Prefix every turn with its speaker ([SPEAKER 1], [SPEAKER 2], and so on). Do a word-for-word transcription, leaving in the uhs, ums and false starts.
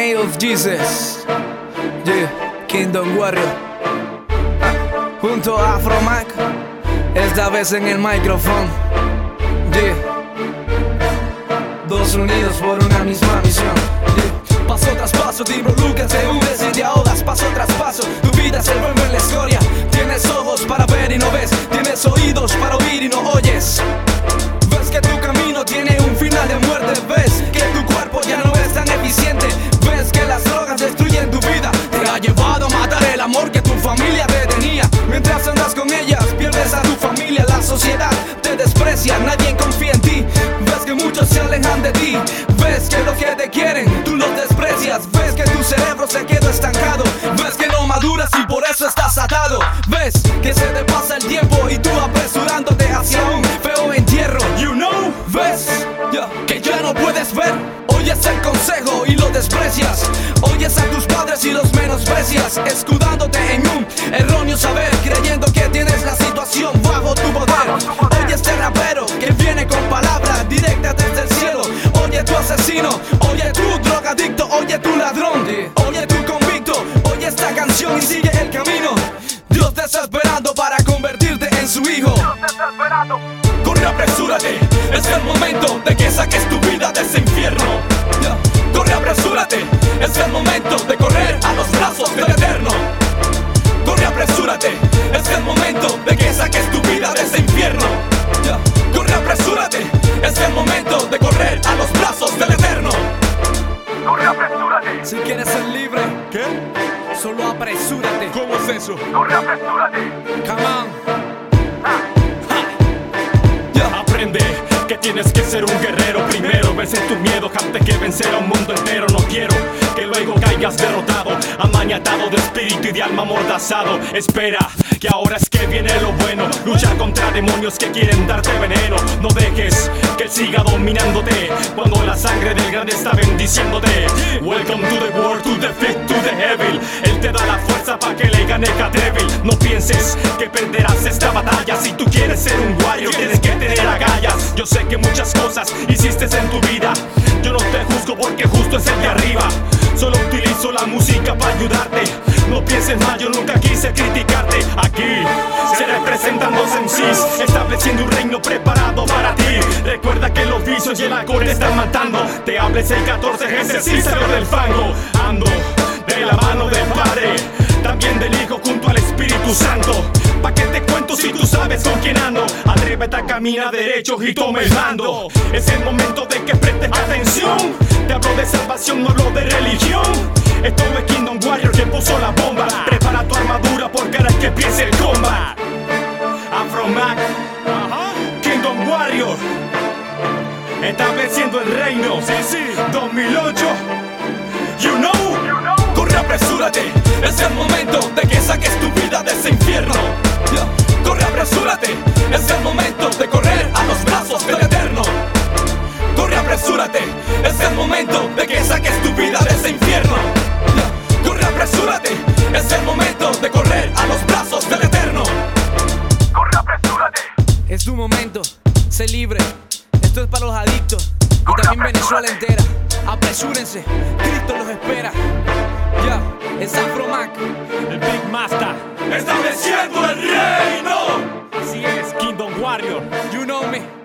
[SPEAKER 1] name of Jesus. Yeah, Kingdom Warrior. Junto a Afro Mac, esta vez en el micrófono. Yeah. Dos unidos por una misma misión. Yeah. Paso tras paso te involucras, te hundes y te ahogas. Paso tras paso, tu vida se vuelve en la historia. Tienes ojos para ver y no ves, tienes oídos para oír y no oyes. Ves que tu camino tiene un final de muerte. Ves que tu cuerpo ya no es tan eficiente. Ves que las drogas destruyen tu vida. Te ha llevado a matar el amor que tu familia te tenía. Mientras andas con ellas, pierdes a tu familia. La sociedad te desprecia, nadie confía en ti. Ves que muchos se alejan de ti. Ves que los que te quieren, tú los desprecias. Ves que tu cerebro se queda estancado. Ves que no maduras y por eso estás atado. Ves que se te pasa el tiempo y tú apresurándote hacia un feo entierro. You know, ves yeah, que ya no puedes ver. Oyes el consejo y lo desprecias. Oyes a tus padres y los menosprecias, escudándote en un erróneo saber, creyendo que tienes la situación bajo tu poder. Oye este rapero que viene con palabras directas desde el cielo. Oye tu asesino, oye tu drogadicto, oye tu ladrón, oye tu convicto. Oye esta canción y sigue el camino. Dios te está esperando para convertirte en su hijo. Corre, apresúrate, es el momento de que saques tu vida de ese infierno. Corre, apresúrate, es el momento de correr a los brazos del Eterno. Corre, apresúrate, es el momento de que saques tu vida de ese infierno. Corre, apresúrate, es el momento de correr a los brazos del Eterno. Corre, apresúrate. Si quieres ser libre,
[SPEAKER 2] ¿qué?
[SPEAKER 1] Solo apresúrate.
[SPEAKER 2] ¿Cómo es eso?
[SPEAKER 1] Corre, apresúrate. Come on.
[SPEAKER 2] Aprende que tienes que ser un guerrero primero. Vence tu miedo antes que vencer a un mundo entero. No quiero que luego caigas derrotado, amañatado de espíritu y de alma amordazado. Espera, que ahora es que viene lo bueno. Luchar contra demonios que quieren darte veneno. No dejes que él siga dominándote cuando la sangre del grande está bendiciéndote. Welcome to the world, to the fit, to the evil. Él te da la fuerza para que le gane cada débil. No pienses que perderás esta batalla. Si tú quieres ser un warrior, tienes que tener agallas. Yo sé que muchas cosas hiciste en tu vida. Yo no te juzgo porque justo es el de arriba. Solo utilizo la música para ayudarte. No pienses más, yo nunca quise criticarte. Aquí se representan dos M Cs, estableciendo un reino preparado para ti. Recuerda que los vicios y el alcohol te están matando. Te hables el catorce, ejercicio del fango. Ando de la mano del Padre, también del Hijo junto al Espíritu Santo. ¿Pa' qué te cuento si tú sabes con quién ando? Atrévete a caminar derecho y toma el mando. Es el momento de que prestes atención. Te hablo de salvación, no hablo de religión. Esto es Kingdom Warrior que puso la bomba. Prepara tu armadura porque ahora es que empiece el combat. Afro Mac, Kingdom Warrior, estableciendo el reino. Sí, sí. dos mil ocho, you know. Corre, apresúrate, es el momento de que saques tu vida de ese infierno. Corre, apresúrate, es el momento de correr a los brazos del Eterno. Corre, apresúrate, es el momento de que saques tu vida de ese infierno. Corre, apresúrate, es el momento de correr a los brazos del Eterno. Corre, apresúrate.
[SPEAKER 1] Es tu momento, sé libre. Esto es para los adictos y también Venezuela entera. Apresúrense, Cristo los espera. Ya, es Afro Mac,
[SPEAKER 2] el Big Master, estableciendo el reino. Así es, Kingdom Warrior.
[SPEAKER 1] You know me.